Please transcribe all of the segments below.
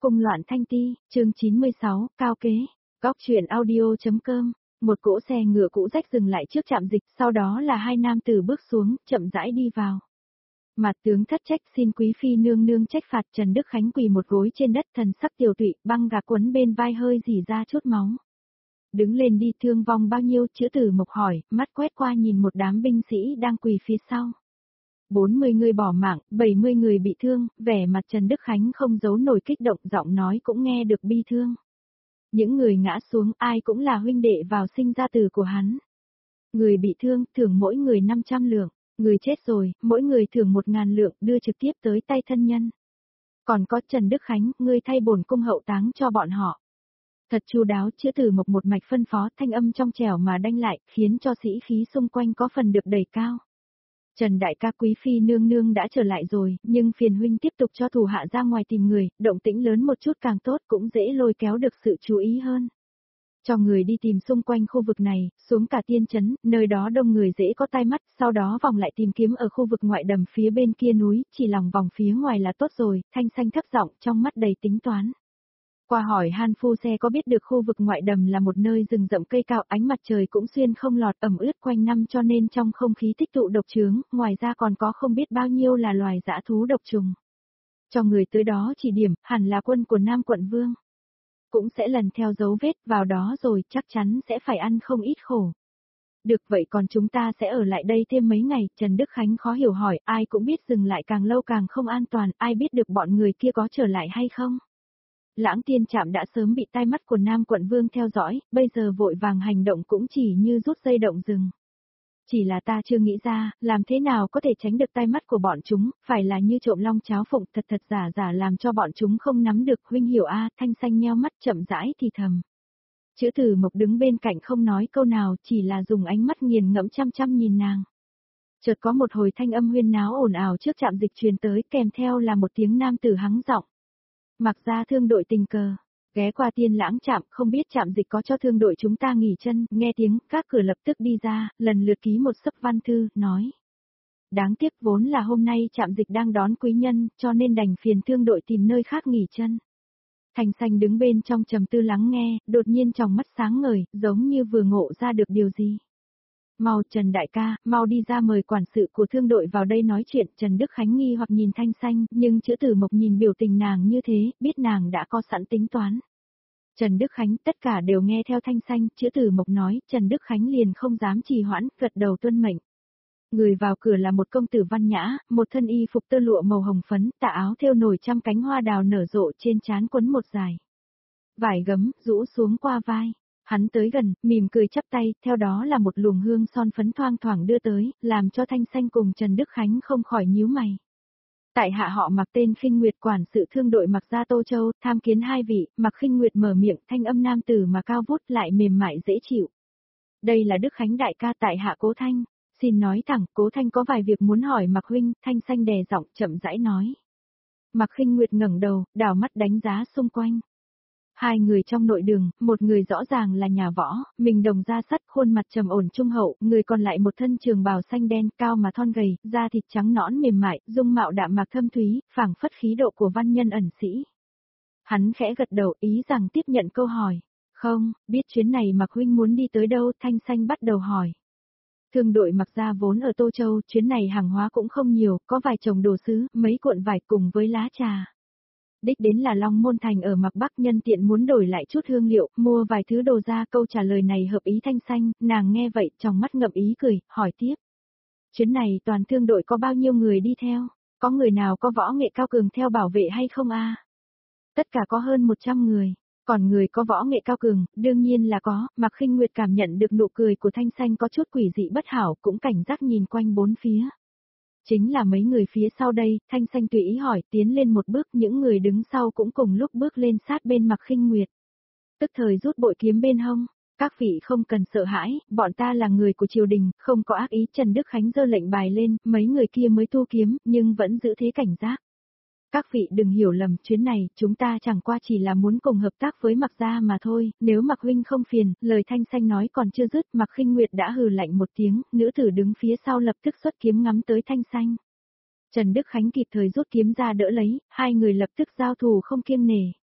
Cung loạn thanh ti, chương 96, cao kế. Góc truyện audio.com. Một cỗ xe ngựa cũ rách dừng lại trước trạm dịch, sau đó là hai nam tử bước xuống, chậm rãi đi vào. Mặt tướng thất trách xin quý phi nương nương trách phạt. Trần Đức Khánh quỳ một gối trên đất, thần sắc tiều tụy, băng gạc quấn bên vai hơi rỉ ra chút máu. Đứng lên đi, thương vong bao nhiêu? Chữ Tử Mộc hỏi, mắt quét qua nhìn một đám binh sĩ đang quỳ phía sau. 40 người bỏ mạng, 70 người bị thương, vẻ mặt Trần Đức Khánh không giấu nổi kích động, giọng nói cũng nghe được bi thương. Những người ngã xuống ai cũng là huynh đệ vào sinh ra tử của hắn. Người bị thương thưởng mỗi người 500 lượng, người chết rồi, mỗi người thưởng 1.000 lượng đưa trực tiếp tới tay thân nhân. Còn có Trần Đức Khánh, ngươi thay bổn cung hậu táng cho bọn họ. Thật chu đáo. Chữ Tử Mộc một mạch phân phó, thanh âm trong trẻo mà đanh lại, khiến cho sĩ khí xung quanh có phần được đẩy cao. Trần đại ca, quý phi nương nương đã trở lại rồi, nhưng phiền huynh tiếp tục cho thủ hạ ra ngoài tìm người, động tĩnh lớn một chút càng tốt, cũng dễ lôi kéo được sự chú ý hơn. Cho người đi tìm xung quanh khu vực này, xuống cả Tiên Trấn, nơi đó đông người dễ có tai mắt, sau đó vòng lại tìm kiếm ở khu vực ngoại đầm phía bên kia núi, chỉ lòng vòng phía ngoài là tốt rồi. Thanh Xanh thấp giọng, trong mắt đầy tính toán. Qua hỏi Han phu xe có biết được khu vực ngoại đầm là một nơi rừng rậm cây cao, ánh mặt trời cũng xuyên không lọt, ẩm ướt quanh năm, cho nên trong không khí tích tụ độc chướng, ngoài ra còn có không biết bao nhiêu là loài dã thú độc trùng. Cho người tới đó chỉ điểm, hẳn là quân của Nam quận vương. Cũng sẽ lần theo dấu vết vào đó rồi, chắc chắn sẽ phải ăn không ít khổ. Được vậy còn chúng ta sẽ ở lại đây thêm mấy ngày? Trần Đức Khánh khó hiểu hỏi, ai cũng biết dừng lại càng lâu càng không an toàn, ai biết được bọn người kia có trở lại hay không? Lãng Tiên Trạm đã sớm bị tai mắt của Nam quận vương theo dõi, bây giờ vội vàng hành động cũng chỉ như rút dây động rừng. Chỉ là ta chưa nghĩ ra, làm thế nào có thể tránh được tai mắt của bọn chúng, phải là như trộm long cháo phụng, thật thật giả giả làm cho bọn chúng không nắm được. Huynh hiểu a? Thanh Xanh nheo mắt chậm rãi thì thầm. Chữ Tử Mộc đứng bên cạnh không nói câu nào, chỉ là dùng ánh mắt nghiền ngẫm chăm chăm nhìn nàng. Chợt có một hồi thanh âm huyên náo ồn ào trước trạm dịch truyền tới, kèm theo là một tiếng nam tử hắng giọng. Mặc ra thương đội tình cờ, ghé qua Tiên Lãng trạm, không biết trạm dịch có cho thương đội chúng ta nghỉ chân. Nghe tiếng, các cửa lập tức đi ra, lần lượt ký một sấp văn thư, nói. Đáng tiếc vốn là hôm nay trạm dịch đang đón quý nhân, cho nên đành phiền thương đội tìm nơi khác nghỉ chân. Thanh Xanh đứng bên trong trầm tư lắng nghe, đột nhiên trong mắt sáng ngời, giống như vừa ngộ ra được điều gì. Mau Trần đại ca, mau đi ra mời quản sự của thương đội vào đây nói chuyện. Trần Đức Khánh nghi hoặc nhìn Thanh Xanh, nhưng Chữ Tử Mộc nhìn biểu tình nàng như thế, biết nàng đã có sẵn tính toán. Trần Đức Khánh tất cả đều nghe theo Thanh Xanh. Chữ Tử Mộc nói, Trần Đức Khánh liền không dám trì hoãn, gật đầu tuân mệnh. Người vào cửa là một công tử văn nhã, một thân y phục tơ lụa màu hồng phấn, tà áo thêu nổi trăm cánh hoa đào nở rộ, trên trán quấn một dải vải gấm rũ xuống qua vai. Hắn tới gần, mỉm cười chắp tay, theo đó là một luồng hương son phấn thoang thoảng đưa tới, làm cho Thanh Xanh cùng Trần Đức Khánh không khỏi nhíu mày. Tại hạ họ Mặc, tên Khinh Nguyệt, quản sự thương đội Mặc gia Tô Châu, tham kiến hai vị. Mặc Khinh Nguyệt mở miệng, thanh âm nam tử mà cao vút lại mềm mại dễ chịu. Đây là Đức Khánh đại ca, tại hạ Cố Thanh. Xin nói thẳng, Cố Thanh có vài việc muốn hỏi Mặc huynh. Thanh Xanh đè giọng chậm rãi nói. Mặc Khinh Nguyệt ngẩng đầu, đảo mắt đánh giá xung quanh. Hai người trong nội đường, một người rõ ràng là nhà võ, mình đồng da sắt, khuôn mặt trầm ổn trung hậu, người còn lại một thân trường bào xanh đen, cao mà thon gầy, da thịt trắng nõn mềm mại, dung mạo đạm mạc thâm thúy, phảng phất khí độ của văn nhân ẩn sĩ. Hắn khẽ gật đầu, ý rằng tiếp nhận câu hỏi. Không, biết chuyến này Mặc huynh muốn đi tới đâu? Thanh Xanh bắt đầu hỏi. Thương đội Mặc gia vốn ở Tô Châu, chuyến này hàng hóa cũng không nhiều, có vài chồng đồ sứ, mấy cuộn vải cùng với lá trà. Đích đến là Long Môn Thành ở Mặc Bắc, nhân tiện muốn đổi lại chút hương liệu, mua vài thứ đồ ra. Câu trả lời này hợp ý Thanh Xanh, nàng nghe vậy trong mắt ngậm ý cười, hỏi tiếp. Chuyến này toàn thương đội có bao nhiêu người đi theo? Có người nào có võ nghệ cao cường theo bảo vệ hay không a? Tất cả có hơn 100 người. Còn người có võ nghệ cao cường, đương nhiên là có. Mặc Khinh Nguyệt cảm nhận được nụ cười của Thanh Xanh có chút quỷ dị bất hảo, cũng cảnh giác nhìn quanh bốn phía. Chính là mấy người phía sau đây. Thanh Xanh tùy ý hỏi, tiến lên một bước, những người đứng sau cũng cùng lúc bước lên sát bên Mặc Khinh Nguyệt. Tức thời rút bội kiếm bên hông. Các vị không cần sợ hãi, bọn ta là người của triều đình, không có ác ý. Trần Đức Khánh giơ lệnh bài lên, mấy người kia mới thu kiếm, nhưng vẫn giữ thế cảnh giác. Các vị đừng hiểu lầm, chuyến này, chúng ta chẳng qua chỉ là muốn cùng hợp tác với Mặc gia mà thôi, nếu Mặc huynh không phiền. Lời Thanh Xanh nói còn chưa dứt, Mặc Khinh Nguyệt đã hừ lạnh một tiếng, nữ tử đứng phía sau lập tức xuất kiếm ngắm tới Thanh Xanh. Trần Đức Khánh kịp thời rút kiếm ra đỡ lấy, hai người lập tức giao thủ không kiêng nể.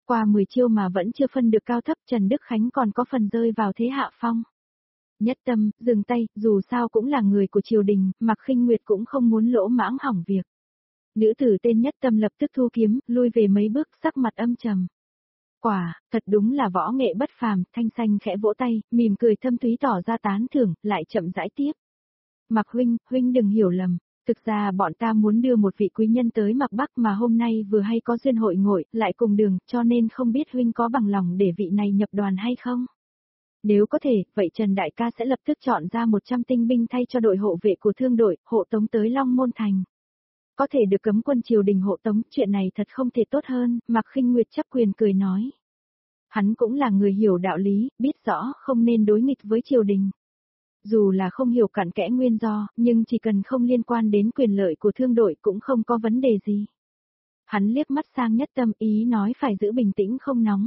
Qua 10 chiêu mà vẫn chưa phân được cao thấp, Trần Đức Khánh còn có phần rơi vào thế hạ phong. Nhất Tâm, dừng tay, dù sao cũng là người của triều đình, Mạc Khinh Nguyệt cũng không muốn lỗ mãng hỏng việc. Nữ tử tên Nhất Tâm lập tức thu kiếm, lui về mấy bước, sắc mặt âm trầm. Quả, thật đúng là võ nghệ bất phàm, Thanh Xanh khẽ vỗ tay, mỉm cười thâm thúy tỏ ra tán thưởng, lại chậm rãi tiếp. Mạc huynh đừng hiểu lầm, thực ra bọn ta muốn đưa một vị quý nhân tới Mạc Bắc mà hôm nay vừa hay có duyên hội ngộ, lại cùng đường, cho nên không biết huynh có bằng lòng để vị này nhập đoàn hay không? Nếu có thể, vậy Trần Đại ca sẽ lập tức chọn ra 100 tinh binh thay cho đội hộ vệ của thương đội, hộ tống tới Long Môn Thành. Có thể được cấm quân triều đình hộ tống, chuyện này thật không thể tốt hơn, Mạc Khinh Nguyệt chắp quyền cười nói. Hắn cũng là người hiểu đạo lý, biết rõ không nên đối nghịch với triều đình. Dù là không hiểu cặn kẽ nguyên do, nhưng chỉ cần không liên quan đến quyền lợi của thương đội cũng không có vấn đề gì. Hắn liếc mắt sang Nhất Tâm, ý nói phải giữ bình tĩnh không nóng.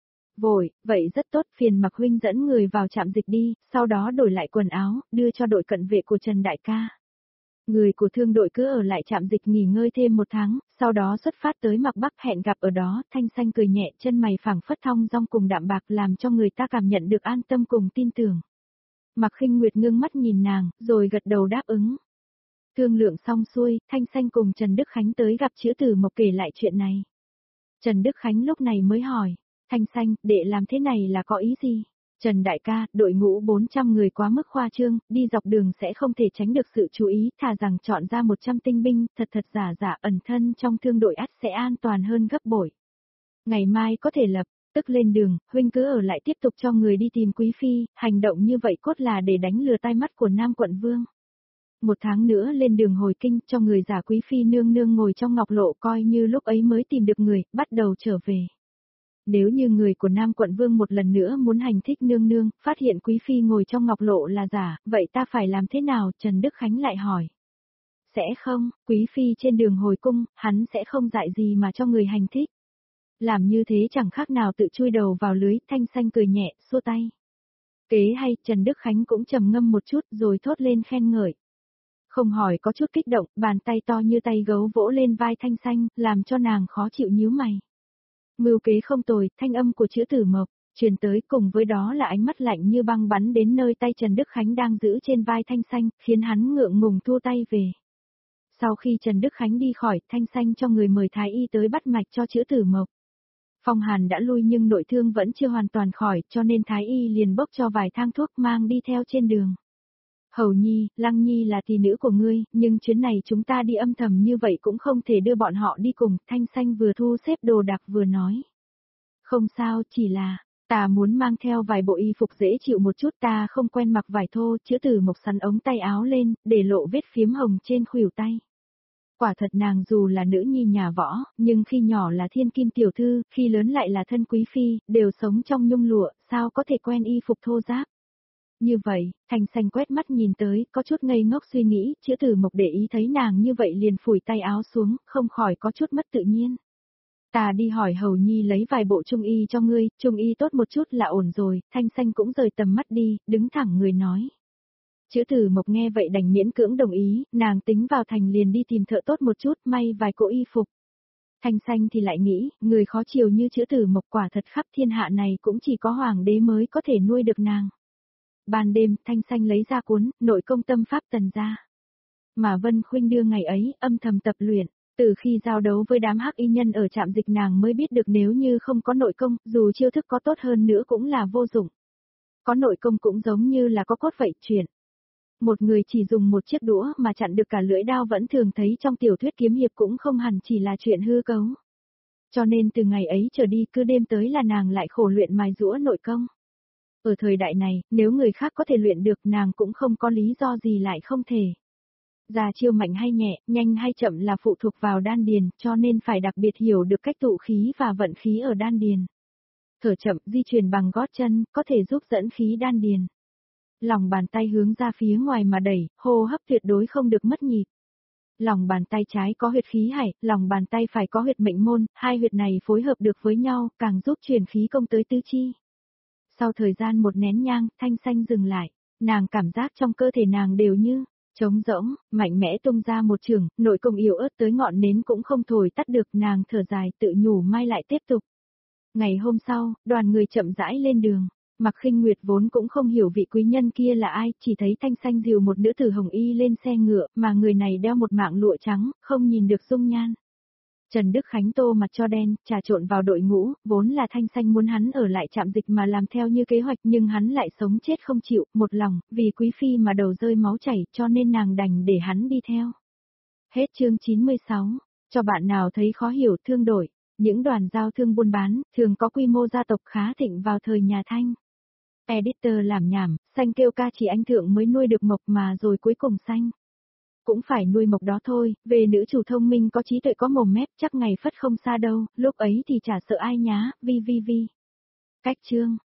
Vội, vậy rất tốt, phiền Mạc huynh dẫn người vào trạm dịch đi, sau đó đổi lại quần áo, đưa cho đội cận vệ của Trần Đại ca. Người của thương đội cứ ở lại trạm dịch nghỉ ngơi thêm 1 tháng, sau đó xuất phát tới Mạc Bắc, hẹn gặp ở đó. Thanh Xanh cười nhẹ, chân mày phẳng phất thong dong cùng đạm bạc, làm cho người ta cảm nhận được an tâm cùng tin tưởng. Mạc Khinh Nguyệt ngưng mắt nhìn nàng, rồi gật đầu đáp ứng. Thương lượng xong xuôi, Thanh Xanh cùng Trần Đức Khánh tới gặp Chữ Tử Mộc kể lại chuyện này. Trần Đức Khánh lúc này mới hỏi, Thanh Xanh, đệ làm thế này là có ý gì? Trần Đại ca, đội ngũ 400 người quá mức khoa trương, đi dọc đường sẽ không thể tránh được sự chú ý, thà rằng chọn ra 100 tinh binh, thật giả ẩn thân trong thương đội ắt sẽ an toàn hơn gấp bội. Ngày mai có thể lập tức lên đường, huynh cứ ở lại tiếp tục cho người đi tìm Quý Phi, hành động như vậy cốt là để đánh lừa tai mắt của Nam quận vương. 1 tháng nữa lên đường hồi kinh, cho người giả Quý Phi nương nương ngồi trong ngọc lộ, coi như lúc ấy mới tìm được người, bắt đầu trở về. Nếu như người của Nam quận vương một lần nữa muốn hành thích nương nương, phát hiện Quý Phi ngồi trong ngọc lộ là giả, vậy ta phải làm thế nào? Trần Đức Khánh lại hỏi. Sẽ không, Quý Phi trên đường hồi cung, hắn sẽ không dại gì mà cho người hành thích. Làm như thế chẳng khác nào tự chui đầu vào lưới. Thanh Xanh cười nhẹ, xua tay. Kế hay, Trần Đức Khánh cũng trầm ngâm một chút rồi thốt lên khen ngợi. Không hỏi có chút kích động, bàn tay to như tay gấu vỗ lên vai Thanh Xanh, làm cho nàng khó chịu nhíu mày. Mưu kế không tồi, thanh âm của Chữ Tử Mộc truyền tới, cùng với đó là ánh mắt lạnh như băng bắn đến nơi tay Trần Đức Khánh đang giữ trên vai Thanh Xanh, khiến hắn ngượng ngùng thua tay về. Sau khi Trần Đức Khánh đi khỏi, Thanh Xanh cho người mời thái y tới bắt mạch cho Chữ Tử Mộc. Phong hàn đã lui nhưng nội thương vẫn chưa hoàn toàn khỏi, cho nên thái y liền bốc cho vài thang thuốc mang đi theo trên đường. Hầu Nhi, Lăng Nhi là tỷ nữ của ngươi, nhưng chuyến này chúng ta đi âm thầm như vậy cũng không thể đưa bọn họ đi cùng. Thanh Xanh vừa thu xếp đồ đạc vừa nói. Không sao, chỉ là, ta muốn mang theo vài bộ y phục dễ chịu một chút, ta không quen mặc vải thô. Chữ Tử Mộc sắn ống tay áo lên, để lộ vết phiếm hồng trên khuỷu tay. Quả thật nàng dù là nữ nhi nhà võ, nhưng khi nhỏ là thiên kim tiểu thư, khi lớn lại là thân quý phi, đều sống trong nhung lụa, sao có thể quen y phục thô ráp. Như vậy, Thanh Xanh quét mắt nhìn tới, có chút ngây ngốc suy nghĩ, Chữ Tử Mộc để ý thấy nàng như vậy liền phủi tay áo xuống, không khỏi có chút mất tự nhiên. Ta đi hỏi Hầu Nhi lấy vài bộ trung y cho ngươi, trung y tốt một chút là ổn rồi. Thanh Xanh cũng rời tầm mắt đi, đứng thẳng người nói. Chữ Tử Mộc nghe vậy đành miễn cưỡng đồng ý, nàng tính vào thành liền đi tìm thợ tốt một chút, may vài cỗ y phục. Thanh Xanh thì lại nghĩ, người khó chiều như Chữ Tử Mộc quả thật khắp thiên hạ này cũng chỉ có hoàng đế mới có thể nuôi được nàng. Ban đêm, Thanh Xanh lấy ra cuốn Nội công tâm pháp Tần ra. Mà Vân Khuynh đưa ngày ấy, âm thầm tập luyện. Từ khi giao đấu với đám hắc y nhân ở trạm dịch, nàng mới biết được nếu như không có nội công, dù chiêu thức có tốt hơn nữa cũng là vô dụng. Có nội công cũng giống như là có cốt vậy, chuyện. Một người chỉ dùng một chiếc đũa mà chặn được cả lưỡi đao vẫn thường thấy trong tiểu thuyết kiếm hiệp cũng không hẳn chỉ là chuyện hư cấu. Cho nên từ ngày ấy trở đi cứ đêm tới là nàng lại khổ luyện mài giũa nội công. Ở thời đại này, nếu người khác có thể luyện được nàng cũng không có lý do gì lại không thể. Ra chiêu mạnh hay nhẹ, nhanh hay chậm là phụ thuộc vào đan điền, cho nên phải đặc biệt hiểu được cách tụ khí và vận khí ở đan điền. Thở chậm, di chuyển bằng gót chân, có thể giúp dẫn khí đan điền. Lòng bàn tay hướng ra phía ngoài mà đẩy, hô hấp tuyệt đối không được mất nhịp. Lòng bàn tay trái có huyệt khí hải, lòng bàn tay phải có huyệt mệnh môn, hai huyệt này phối hợp được với nhau, càng giúp truyền khí công tới tứ chi. Sau thời gian một nén nhang, Thanh Xanh dừng lại, nàng cảm giác trong cơ thể nàng đều như trống rỗng, mạnh mẽ tung ra một chưởng, nội công yếu ớt tới ngọn nến cũng không thổi tắt được, nàng thở dài tự nhủ mai lại tiếp tục. Ngày hôm sau, đoàn người chậm rãi lên đường. Mạc Khinh Nguyệt vốn cũng không hiểu vị quý nhân kia là ai, chỉ thấy Thanh Xanh dìu một nữ tử hồng y lên xe ngựa, mà người này đeo một mảng lụa trắng, không nhìn được dung nhan. Trần Đức Khánh tô mặt cho đen, trà trộn vào đội ngũ, vốn là Thanh Xanh muốn hắn ở lại trạm dịch mà làm theo như kế hoạch, nhưng hắn lại sống chết không chịu, một lòng, vì quý phi mà đầu rơi máu chảy, cho nên nàng đành để hắn đi theo. Hết chương 96. Cho bạn nào thấy khó hiểu thương đổi, những đoàn giao thương buôn bán, thường có quy mô gia tộc khá thịnh vào thời nhà Thanh. Editor làm nhảm, Xanh kêu ca chỉ anh thượng mới nuôi được Mộc mà rồi cuối cùng Xanh cũng phải nuôi Mộc đó thôi, về nữ chủ thông minh có trí tuệ có mồm mép chắc ngày phất không xa đâu, lúc ấy thì chả sợ ai nhá, vi. Cách chương